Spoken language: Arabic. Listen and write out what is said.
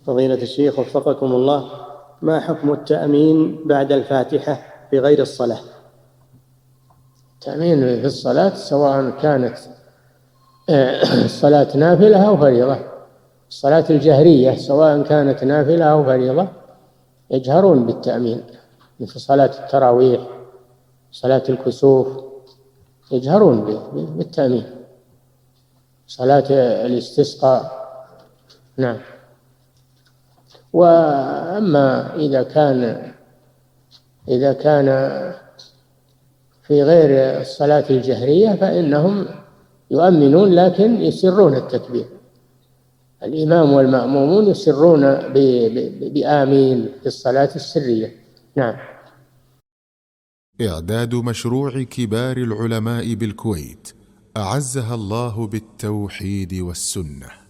فضيلة الشيخ وفقكم الله، ما حكم التأمين بعد الفاتحة في غير الصلاة؟ التأمين في الصلاة سواء كانت الصلاة نافلة أو فريضة، الصلاة الجهرية سواء كانت نافلة أو فريضة يجهرون بالتأمين، مثل صلاة التراويح، صلاة الكسوف، يجهرون بالتأمين، صلاة الاستسقاء. نعم. وأما إذا كان في غير الصلاة الجهرية فإنهم يؤمنون لكن يسرون التكبير، الإمام والمأمومون يسرون بآمين في الصلاة السرية. نعم. إعداد مشروع كبار العلماء بالكويت أعزها الله بالتوحيد والسنة.